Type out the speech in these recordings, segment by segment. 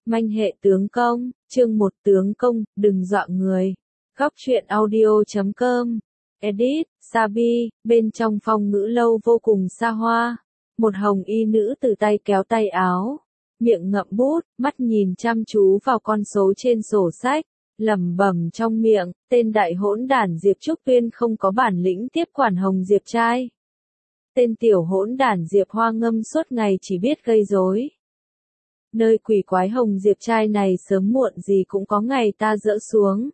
Manh hệ tướng công, chương 1 tướng công, đừng dọa người. Góc truyện audio.com. Edit, Sabi, bên trong phòng ngữ lâu vô cùng xa hoa. Một hồng y nữ từ tay kéo tay áo, miệng ngậm bút, mắt nhìn chăm chú vào con số trên sổ sách, lẩm bẩm trong miệng, tên đại hỗn đản Diệp Trúc Tuyên không có bản lĩnh tiếp quản Hồng Diệp trai. Tên tiểu hỗn đản Diệp Hoa Ngâm suốt ngày chỉ biết gây rối. Nơi quỷ quái Hồng Diệp trai này sớm muộn gì cũng có ngày ta dỡ xuống.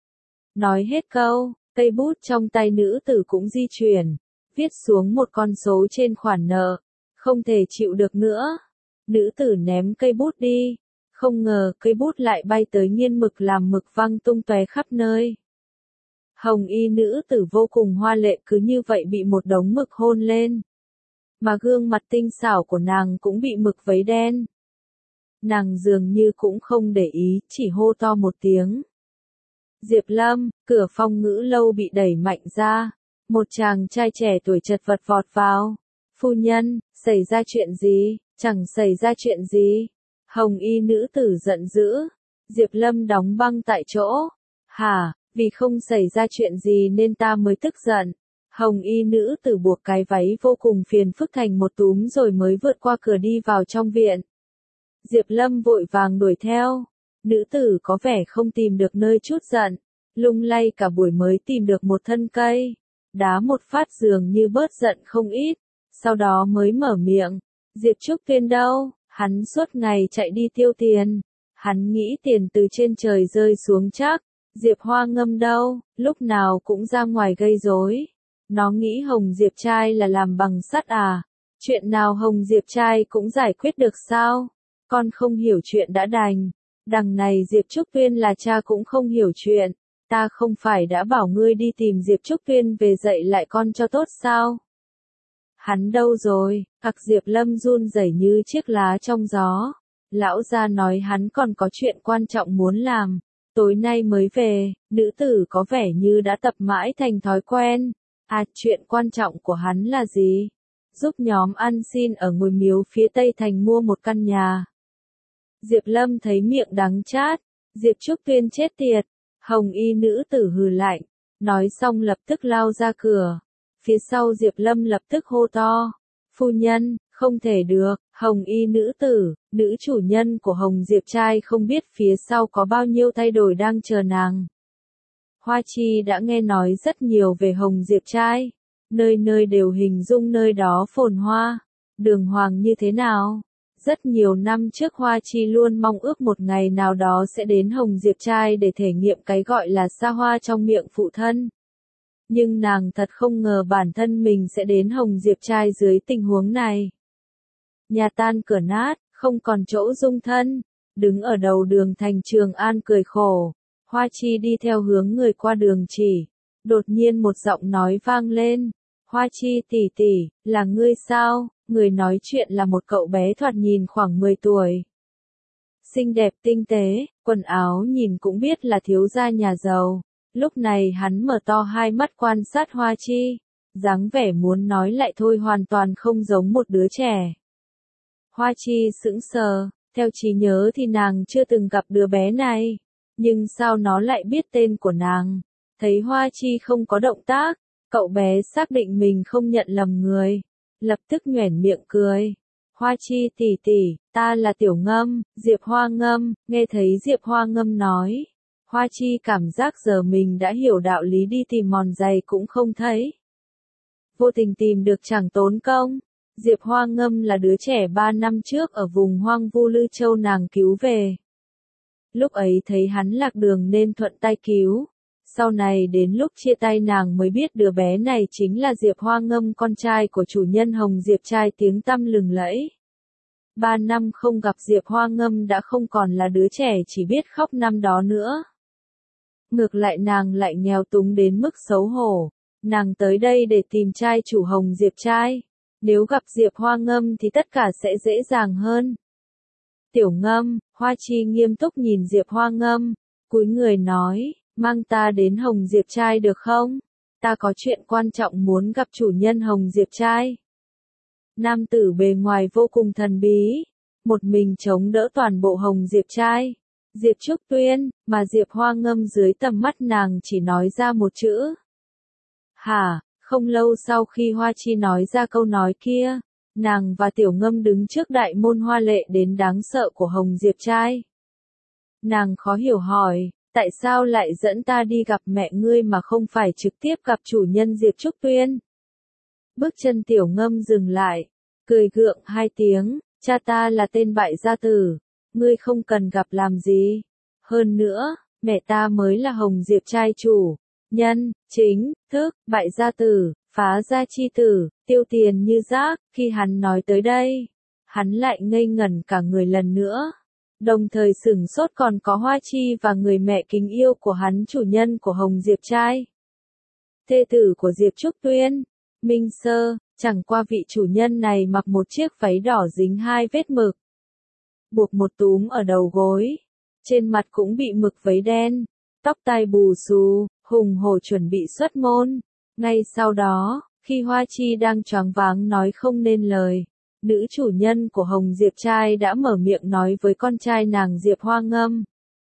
Nói hết câu, cây bút trong tay nữ tử cũng di chuyển, viết xuống một con số trên khoản nợ. Không thể chịu được nữa. Nữ tử ném cây bút đi. Không ngờ cây bút lại bay tới nghiên mực làm mực văng tung tóe khắp nơi. Hồng y nữ tử vô cùng hoa lệ cứ như vậy bị một đống mực hôn lên. Mà gương mặt tinh xảo của nàng cũng bị mực vấy đen. Nàng dường như cũng không để ý, chỉ hô to một tiếng. Diệp Lâm, cửa phòng ngữ lâu bị đẩy mạnh ra. Một chàng trai trẻ tuổi chật vật vọt vào. Phu nhân, xảy ra chuyện gì? Chẳng xảy ra chuyện gì. Hồng y nữ tử giận dữ. Diệp Lâm đóng băng tại chỗ. Hả, vì không xảy ra chuyện gì nên ta mới tức giận. Hồng y nữ tử buộc cái váy vô cùng phiền phức thành một túm rồi mới vượt qua cửa đi vào trong viện. Diệp Lâm vội vàng đuổi theo. Nữ tử có vẻ không tìm được nơi chút giận. Lung lay cả buổi mới tìm được một thân cây. Đá một phát dường như bớt giận không ít. Sau đó mới mở miệng. Diệp Trúc Tuyên đâu? Hắn suốt ngày chạy đi tiêu tiền. Hắn nghĩ tiền từ trên trời rơi xuống chắc. Diệp Hoa Ngâm đâu? Lúc nào cũng ra ngoài gây rối. Nó nghĩ Hồng Diệp trai là làm bằng sắt à? Chuyện nào Hồng Diệp trai cũng giải quyết được sao? Con không hiểu chuyện đã đành. Đằng này Diệp Trúc Tuyên là cha cũng không hiểu chuyện. Ta không phải đã bảo ngươi đi tìm Diệp Trúc Tuyên về dạy lại con cho tốt sao? Hắn đâu rồi? Ặc Diệp Lâm run rẩy như chiếc lá trong gió. Lão gia nói hắn còn có chuyện quan trọng muốn làm. Tối nay mới về, nữ tử có vẻ như đã tập mãi thành thói quen. À, chuyện quan trọng của hắn là gì? Giúp nhóm ăn xin ở ngôi miếu phía Tây Thành mua một căn nhà. Diệp Lâm thấy miệng đắng chát. Diệp Trúc Tuyên chết tiệt. Hồng y nữ tử hừ lạnh. Nói xong lập tức lao ra cửa. Phía sau Diệp Lâm lập tức hô to. Phu nhân, không thể được. Hồng y nữ tử, nữ chủ nhân của Hồng Diệp trai không biết phía sau có bao nhiêu thay đổi đang chờ nàng. Hoa Chi đã nghe nói rất nhiều về Hồng Diệp trai. Nơi nơi đều hình dung nơi đó phồn hoa. Đường hoàng như thế nào? Rất nhiều năm trước Hoa Chi luôn mong ước một ngày nào đó sẽ đến Hồng Diệp trai để thể nghiệm cái gọi là xa hoa trong miệng phụ thân. Nhưng nàng thật không ngờ bản thân mình sẽ đến Hồng Diệp trai dưới tình huống này. Nhà tan cửa nát, không còn chỗ dung thân. Đứng ở đầu đường thành Trường An cười khổ. Hoa Chi đi theo hướng người qua đường chỉ. Đột nhiên một giọng nói vang lên. Hoa Chi tỷ tỷ, là ngươi sao? Người nói chuyện là một cậu bé thoạt nhìn khoảng 10 tuổi. Xinh đẹp tinh tế, quần áo nhìn cũng biết là thiếu gia nhà giàu. Lúc này hắn mở to hai mắt quan sát Hoa Chi. Dáng vẻ muốn nói lại thôi hoàn toàn không giống một đứa trẻ. Hoa Chi sững sờ, theo trí nhớ thì nàng chưa từng gặp đứa bé này. Nhưng sao nó lại biết tên của nàng? Thấy Hoa Chi không có động tác, cậu bé xác định mình không nhận lầm người. Lập tức nhoẻn miệng cười. Hoa Chi tỷ tỷ, ta là Tiểu Ngâm, Diệp Hoa Ngâm. Nghe thấy Diệp Hoa Ngâm nói. Hoa Chi cảm giác giờ mình đã hiểu đạo lý đi tìm mòn giày cũng không thấy. Vô tình tìm được chẳng tốn công. Diệp Hoa Ngâm là đứa trẻ 3 năm trước ở vùng hoang vu Lư Châu nàng cứu về. Lúc ấy thấy hắn lạc đường nên thuận tay cứu. Sau này đến lúc chia tay nàng mới biết đứa bé này chính là Diệp Hoa Ngâm, con trai của chủ nhân Hồng Diệp trai tiếng tăm lừng lẫy. 3 năm không gặp Diệp Hoa Ngâm đã không còn là đứa trẻ chỉ biết khóc năm đó nữa. Ngược lại nàng lại nghèo túng đến mức xấu hổ. Nàng tới đây để tìm trai chủ Hồng Diệp trai. Nếu gặp Diệp Hoa Ngâm thì tất cả sẽ dễ dàng hơn. Tiểu Ngâm, Hoa Chi nghiêm túc nhìn Diệp Hoa Ngâm, cúi người nói, mang ta đến Hồng Diệp trai được không? Ta có chuyện quan trọng muốn gặp chủ nhân Hồng Diệp trai. Nam tử bề ngoài vô cùng thần bí, một mình chống đỡ toàn bộ Hồng Diệp trai. Diệp Trúc Tuyên, mà Diệp Hoa Ngâm dưới tầm mắt nàng chỉ nói ra một chữ. Hả, không lâu sau khi Hoa Chi nói ra câu nói kia, nàng và Tiểu Ngâm đứng trước đại môn hoa lệ đến đáng sợ của Hồng Diệp trai. Nàng khó hiểu hỏi, tại sao lại dẫn ta đi gặp mẹ ngươi mà không phải trực tiếp gặp chủ nhân Diệp Trúc Tuyên? Bước chân Tiểu Ngâm dừng lại, cười gượng hai tiếng, cha ta là tên bại gia tử, ngươi không cần gặp làm gì. Hơn nữa, mẹ ta mới là Hồng Diệp trai chủ, nhân, chính, thức, bại gia tử, phá gia chi tử, tiêu tiền như rác. Khi hắn nói tới đây, hắn lại ngây ngẩn cả người lần nữa. Đồng thời sửng sốt còn có Hoa Chi và người mẹ kính yêu của hắn, chủ nhân của Hồng Diệp trai. Thê tử của Diệp Trúc Tuyên, Minh Sơ, chẳng qua vị chủ nhân này mặc một chiếc váy đỏ dính 2 vết mực, buộc một túm ở đầu gối, trên mặt cũng bị mực vấy đen, tóc tai bù xù, hùng hổ chuẩn bị xuất môn. Ngay sau đó, khi Hoa Chi đang choáng váng nói không nên lời, nữ chủ nhân của Hồng Diệp trai đã mở miệng nói với con trai nàng Diệp Hoa Ngâm.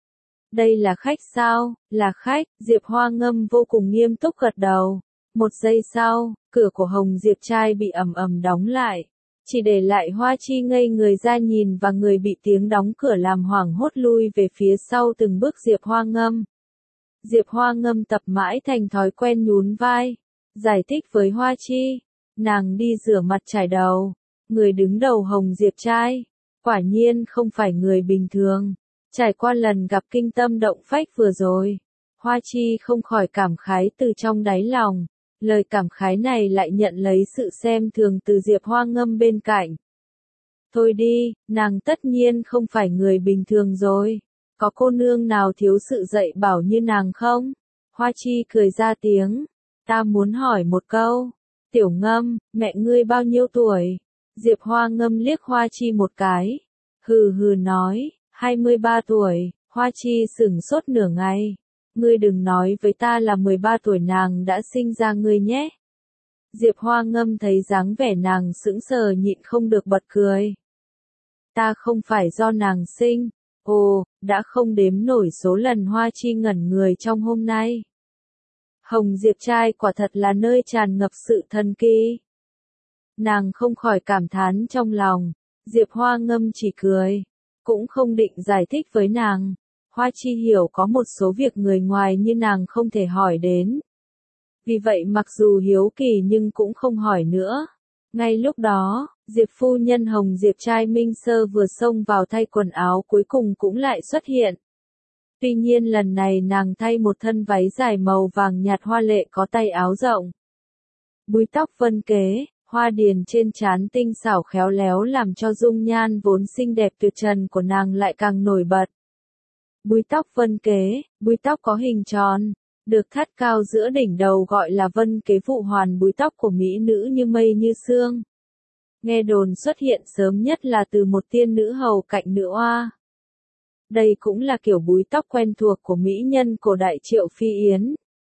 Đây là khách sao? Là khách. Diệp Hoa Ngâm vô cùng nghiêm túc gật đầu. Một giây sau, cửa của Hồng Diệp trai bị ầm ầm đóng lại, chỉ để lại Hoa Chi ngây người ra nhìn và người bị tiếng đóng cửa làm hoảng hốt lui về phía sau từng bước Diệp Hoa Ngâm. Diệp Hoa Ngâm tập mãi thành thói quen nhún vai, giải thích với Hoa Chi, nàng đi rửa mặt chải đầu, người đứng đầu Hồng Diệp trai, quả nhiên không phải người bình thường. Trải qua lần gặp kinh tâm động phách vừa rồi, Hoa Chi không khỏi cảm khái từ trong đáy lòng. Lời cảm khái này lại nhận lấy sự xem thường từ Diệp Hoa Ngâm bên cạnh. Thôi đi, nàng tất nhiên không phải người bình thường rồi. Có cô nương nào thiếu sự dạy bảo như nàng không? Hoa Chi cười ra tiếng. Ta muốn hỏi một câu. Tiểu Ngâm, mẹ ngươi bao nhiêu tuổi? Diệp Hoa Ngâm liếc Hoa Chi một cái. Hừ hừ nói, 23 tuổi. Hoa Chi sửng sốt nửa ngày. Ngươi đừng nói với ta là 13 tuổi nàng đã sinh ra ngươi nhé. Diệp Hoa Ngâm thấy dáng vẻ nàng sững sờ nhịn không được bật cười. Ta không phải do nàng sinh. Ồ, đã không đếm nổi số lần Hoa Chi ngẩn người trong hôm nay. Hồng Diệp trai quả thật là nơi tràn ngập sự thần kỳ. Nàng không khỏi cảm thán trong lòng. Diệp Hoa Ngâm chỉ cười, cũng không định giải thích với nàng. Hoa Chi hiểu có một số việc người ngoài như nàng không thể hỏi đến. Vì vậy mặc dù hiếu kỳ nhưng cũng không hỏi nữa. Ngay lúc đó, Diệp phu nhân Hồng Diệp trai Minh Sơ vừa xông vào thay quần áo cuối cùng cũng lại xuất hiện. Tuy nhiên lần này nàng thay một thân váy dài màu vàng nhạt hoa lệ có tay áo rộng. Búi tóc vân kế, hoa điền trên trán tinh xảo khéo léo làm cho dung nhan vốn xinh đẹp tuyệt trần của nàng lại càng nổi bật. Búi tóc vân kế, búi tóc có hình tròn, được thắt cao giữa đỉnh đầu gọi là vân kế phụ hoàn. Búi tóc của mỹ nữ như mây như sương. Nghe đồn xuất hiện sớm nhất là từ một tiên nữ hầu cạnh nữ oa. Đây cũng là kiểu búi tóc quen thuộc của mỹ nhân cổ đại Triệu Phi Yến.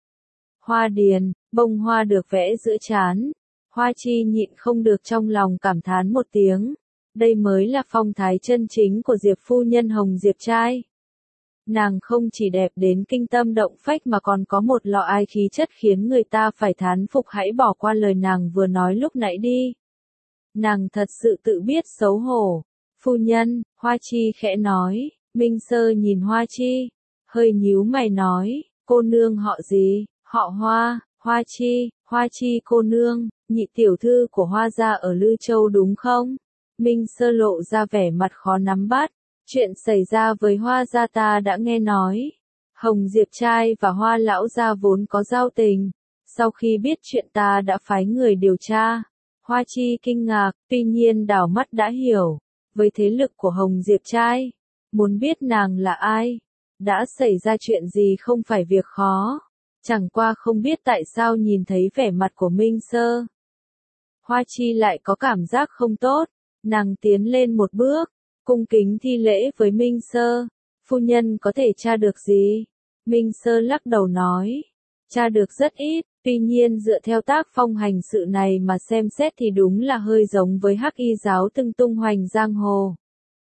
Hoa điền, bông hoa được vẽ giữa trán. Hoa Chi nhịn không được trong lòng cảm thán một tiếng. Đây mới là phong thái chân chính của Diệp phu nhân Hồng Diệp trai. Nàng không chỉ đẹp đến kinh tâm động phách mà còn có một lọ ai khí chất khiến người ta phải thán phục. Hãy bỏ qua lời nàng vừa nói lúc nãy đi. Nàng thật sự tự biết xấu hổ. Phu nhân, Hoa Chi khẽ nói. Minh Sơ nhìn Hoa Chi, hơi nhíu mày nói, cô nương họ gì? Họ Hoa. Hoa Chi cô nương, nhị tiểu thư của Hoa gia ở Lư Châu đúng không? Minh Sơ lộ ra vẻ mặt khó nắm bắt. Chuyện xảy ra với Hoa gia ta đã nghe nói. Hồng Diệp trai và Hoa lão gia vốn có giao tình. Sau khi biết chuyện ta đã phái người điều tra. Hoa Chi kinh ngạc, tuy nhiên đảo mắt đã hiểu. Với thế lực của Hồng Diệp trai, muốn biết nàng là ai, đã xảy ra chuyện gì không phải việc khó. Chẳng qua không biết tại sao nhìn thấy vẻ mặt của Minh Sơ, Hoa Chi lại có cảm giác không tốt. Nàng tiến lên một bước, cung kính thi lễ với Minh Sơ. Phu nhân có thể tra được gì? Minh Sơ lắc đầu nói. Tra được rất ít, tuy nhiên dựa theo tác phong hành sự này mà xem xét thì đúng là hơi giống với Hắc Y giáo từng tung hoành giang hồ.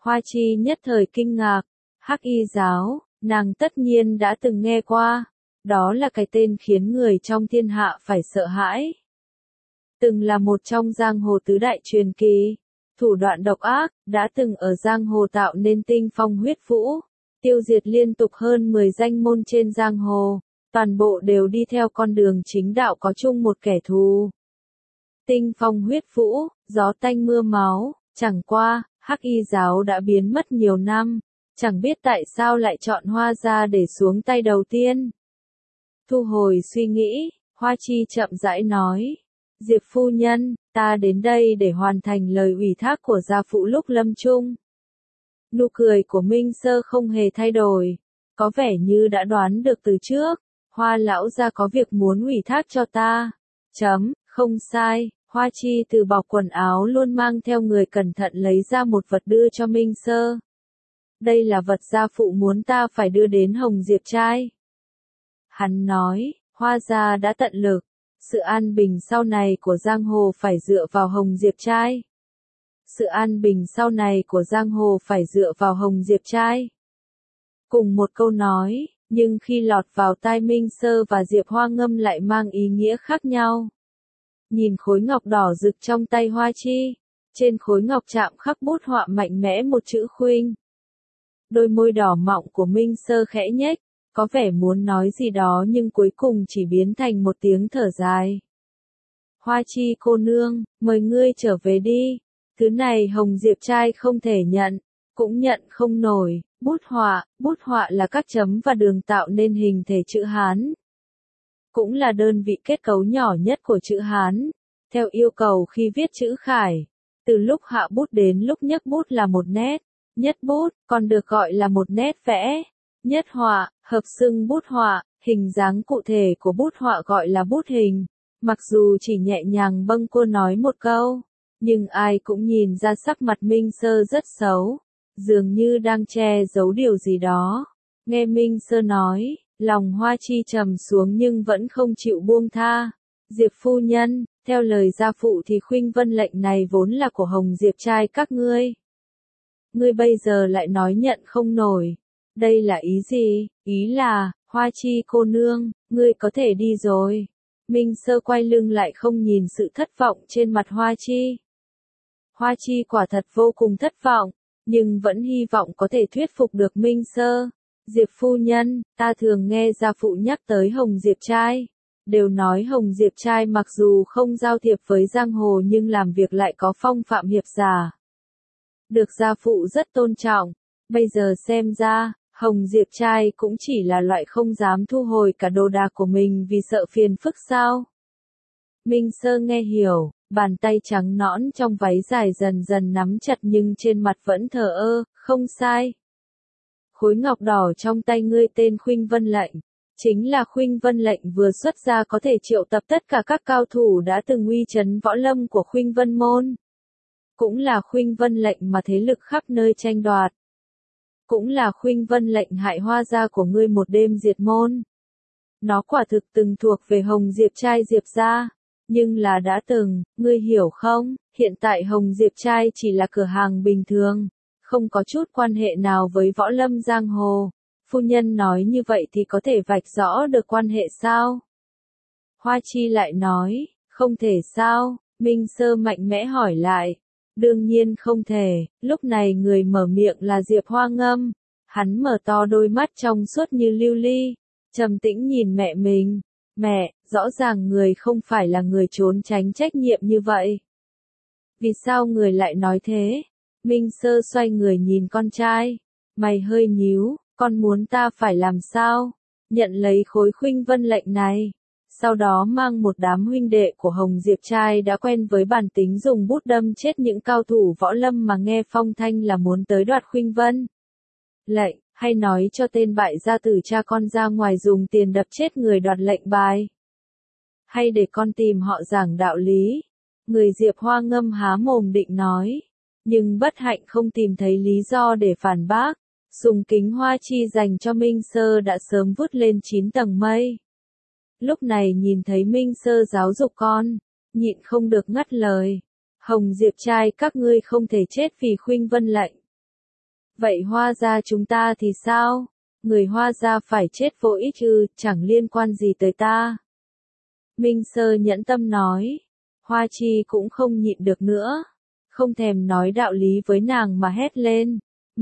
Hoa Chi nhất thời kinh ngạc, Hắc Y giáo, nàng tất nhiên đã từng nghe qua, đó là cái tên khiến người trong thiên hạ phải sợ hãi. Từng là một trong giang hồ tứ đại truyền kỳ, thủ đoạn độc ác, đã từng ở giang hồ tạo nên tinh phong huyết vũ, tiêu diệt liên tục hơn 10 danh môn trên giang hồ, toàn bộ đều đi theo con đường chính đạo có chung một kẻ thù. Tinh phong huyết vũ, gió tanh mưa máu, chẳng qua, Hắc Y giáo đã biến mất nhiều năm, chẳng biết tại sao lại chọn Hoa gia để xuống tay đầu tiên. Thu hồi suy nghĩ, Hoa Chi chậm rãi nói, Diệp phu nhân, ta đến đây để hoàn thành lời ủy thác của gia phụ lúc lâm chung. Nụ cười của Minh Sơ không hề thay đổi, có vẻ như đã đoán được từ trước, Hoa lão gia có việc muốn ủy thác cho ta. Không sai, Hoa Chi từ bọc quần áo luôn mang theo người cẩn thận lấy ra một vật đưa cho Minh Sơ. Đây là vật gia phụ muốn ta phải đưa đến Hồng Diệp trai. Hắn nói, Hoa gia đã tận lực, sự an bình sau này của giang hồ phải dựa vào Hồng Diệp trai. Sự an bình sau này của giang hồ phải dựa vào Hồng Diệp trai. Cùng một câu nói, nhưng khi lọt vào tai Minh Sơ và Diệp Hoa Ngâm lại mang ý nghĩa khác nhau. Nhìn khối ngọc đỏ rực trong tay Hoa Chi, trên khối ngọc chạm khắc bút họa mạnh mẽ một chữ khuynh. Đôi môi đỏ mọng của Minh Sơ khẽ nhếch, có vẻ muốn nói gì đó nhưng cuối cùng chỉ biến thành một tiếng thở dài. Hoa Chi cô nương, mời ngươi trở về đi, thứ này Hồng Diệp trai không thể nhận, cũng nhận không nổi. Bút họa là các chấm và đường tạo nên hình thể chữ Hán. Cũng là đơn vị kết cấu nhỏ nhất của chữ Hán, theo yêu cầu khi viết chữ khải. Từ lúc hạ bút đến lúc nhấc bút là một nét, nhất bút, còn được gọi là một nét vẽ. Nhất họa, hợp xưng bút họa, hình dáng cụ thể của bút họa gọi là bút hình. Mặc dù chỉ nhẹ nhàng bâng quơ nói một câu, nhưng ai cũng nhìn ra sắc mặt Minh Sơ rất xấu, dường như đang che giấu điều gì đó. Nghe Minh Sơ nói, lòng Hoa Chi trầm xuống nhưng vẫn không chịu buông tha. Diệp phu nhân, theo lời gia phụ thì khuynh vân lệnh này vốn là của Hồng Diệp trai các ngươi. Ngươi bây giờ lại nói nhận không nổi. Đây là ý gì? Ý là, Hoa Chi cô nương, ngươi có thể đi rồi. Minh Sơ quay lưng lại không nhìn sự thất vọng trên mặt Hoa Chi. Hoa Chi quả thật vô cùng thất vọng, nhưng vẫn hy vọng có thể thuyết phục được Minh Sơ. Diệp phu nhân, ta thường nghe gia phụ nhắc tới Hồng Diệp trai. Đều nói Hồng Diệp trai mặc dù không giao thiệp với giang hồ nhưng làm việc lại có phong phạm hiệp giả. Được gia phụ rất tôn trọng. Bây giờ xem ra, Hồng Diệp trai cũng chỉ là loại không dám thu hồi cả đồ đạc của mình vì sợ phiền phức sao. Minh Sơ nghe hiểu, bàn tay trắng nõn trong váy dài dần dần nắm chặt nhưng trên mặt vẫn thờ ơ, không sai. Khối ngọc đỏ trong tay ngươi tên Khuynh Vân lệnh, chính là Khuynh Vân lệnh vừa xuất ra có thể triệu tập tất cả các cao thủ đã từng uy chấn võ lâm của Khuynh Vân môn. Cũng là Khuynh Vân lệnh mà thế lực khắp nơi tranh đoạt. Cũng là Khuynh Vân lệnh hại Hoa gia của ngươi một đêm diệt môn. Nó quả thực từng thuộc về Hồng Diệp trai Diệp gia, nhưng là đã từng, ngươi hiểu không, hiện tại Hồng Diệp trai chỉ là cửa hàng bình thường, không có chút quan hệ nào với võ lâm giang hồ. Phu nhân nói như vậy thì có thể vạch rõ được quan hệ sao? Hoa Chi lại nói, không thể sao? Minh Sơ mạnh mẽ hỏi lại. Đương nhiên không thể, lúc này người mở miệng là Diệp Hoa Ngâm. Hắn mở to đôi mắt trong suốt như lưu ly, trầm tĩnh nhìn mẹ mình. Mẹ, rõ ràng người không phải là người trốn tránh trách nhiệm như vậy. Vì sao người lại nói thế? Minh Sơ xoay người nhìn con trai. Mày hơi nhíu, con muốn ta phải làm sao? Nhận lấy khối Khuynh Vân lệnh này. Sau đó mang một đám huynh đệ của Hồng Diệp trai đã quen với bản tính dùng bút đâm chết những cao thủ võ lâm mà nghe phong thanh là muốn tới đoạt Khuynh Vân lệnh, hay nói cho tên bại gia tử cha con ra ngoài dùng tiền đập chết người đoạt lệnh bài. Hay để con tìm họ giảng đạo lý. Người Diệp Hoa Ngâm há mồm định nói, nhưng bất hạnh không tìm thấy lý do để phản bác. Sùng kính Hoa Chi dành cho Minh Sơ đã sớm vút lên 9 tầng mây. Lúc này nhìn thấy Minh Sơ giáo dục con, nhịn không được ngắt lời. Hồng Diệp trai các ngươi không thể chết vì Khuynh Vân lệnh. Vậy Hoa gia chúng ta thì sao? Người Hoa gia phải chết vô ích ư, chẳng liên quan gì tới ta. Minh Sơ nhẫn tâm nói. Hoa Chi cũng không nhịn được nữa. Không thèm nói đạo lý với nàng mà hét lên.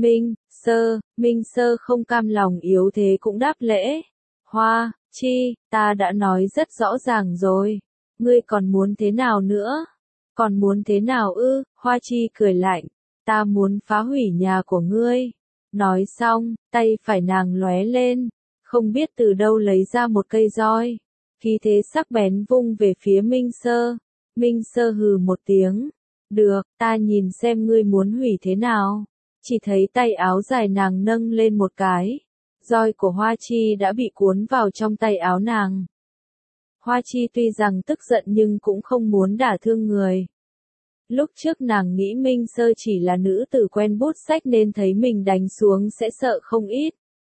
Minh Sơ không cam lòng yếu thế cũng đáp lễ. Hoa Chi, ta đã nói rất rõ ràng rồi. Ngươi còn muốn thế nào nữa? Còn muốn thế nào ư? Hoa Chi cười lạnh. Ta muốn phá hủy nhà của ngươi. Nói xong, tay phải nàng lóe lên. Không biết từ đâu lấy ra một cây roi. Khí thế sắc bén vung về phía Minh Sơ. Minh Sơ hừ một tiếng. Được, ta nhìn xem ngươi muốn hủy thế nào. Chỉ thấy tay áo dài nàng nâng lên một cái. Roi của Hoa Chi đã bị cuốn vào trong tay áo nàng. Hoa Chi tuy rằng tức giận nhưng cũng không muốn đả thương người. Lúc trước nàng nghĩ Minh Sơ chỉ là nữ tử quen bút sách nên thấy mình đánh xuống sẽ sợ không ít.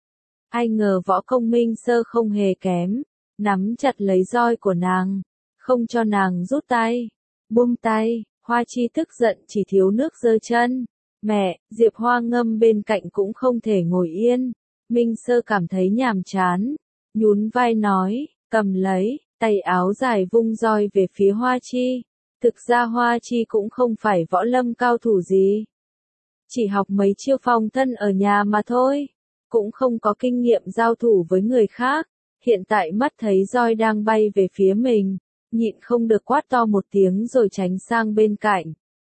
Ai ngờ võ công Minh Sơ không hề kém, nắm chặt lấy roi của nàng, không cho nàng rút tay. Buông tay, Hoa Chi tức giận chỉ thiếu nước giơ chân. Mẹ, Diệp Hoa Ngâm bên cạnh cũng không thể ngồi yên. Minh Sơ cảm thấy nhàm chán, nhún vai nói, cầm lấy, tay áo dài vung roi về phía Hoa Chi. Thực ra Hoa Chi cũng không phải võ lâm cao thủ gì. Chỉ học mấy chiêu phòng thân ở nhà mà thôi. Cũng không có kinh nghiệm giao thủ với người khác. Hiện tại mắt thấy roi đang bay về phía mình. Nhịn không được quát to một tiếng rồi tránh sang bên cạnh.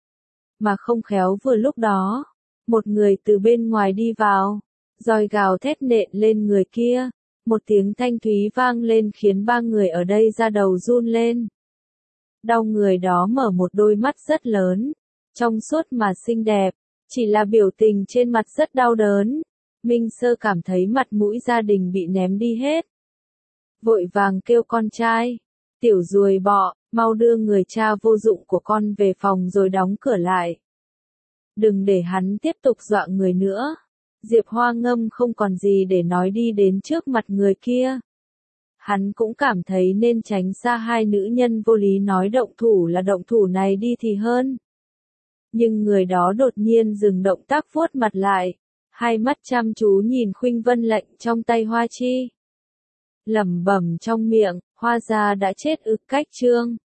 Mà không khéo vừa lúc đó. Một người từ bên ngoài đi vào. Roi gào thét nện lên người kia. Một tiếng thanh thúy vang lên khiến ba người ở đây da đầu run lên. Đau người đó mở một đôi mắt rất lớn, trong suốt mà xinh đẹp, chỉ là biểu tình trên mặt rất đau đớn. Minh Sơ cảm thấy mặt mũi gia đình bị ném đi hết. Vội vàng kêu con trai, tiểu ruồi bọ, mau đưa người cha vô dụng của con về phòng rồi đóng cửa lại. Đừng để hắn tiếp tục dọa người nữa. Diệp Hoa Ngâm không còn gì để nói đi đến trước mặt người kia. Hắn cũng cảm thấy nên tránh xa hai nữ nhân vô lý nói động thủ là động thủ này đi thì hơn. Nhưng người đó đột nhiên dừng động tác vuốt mặt lại, hai mắt chăm chú nhìn Khuynh Vân lệnh trong tay Hoa Chi. Lẩm bẩm trong miệng, Hoa gia đã chết ư, cách chương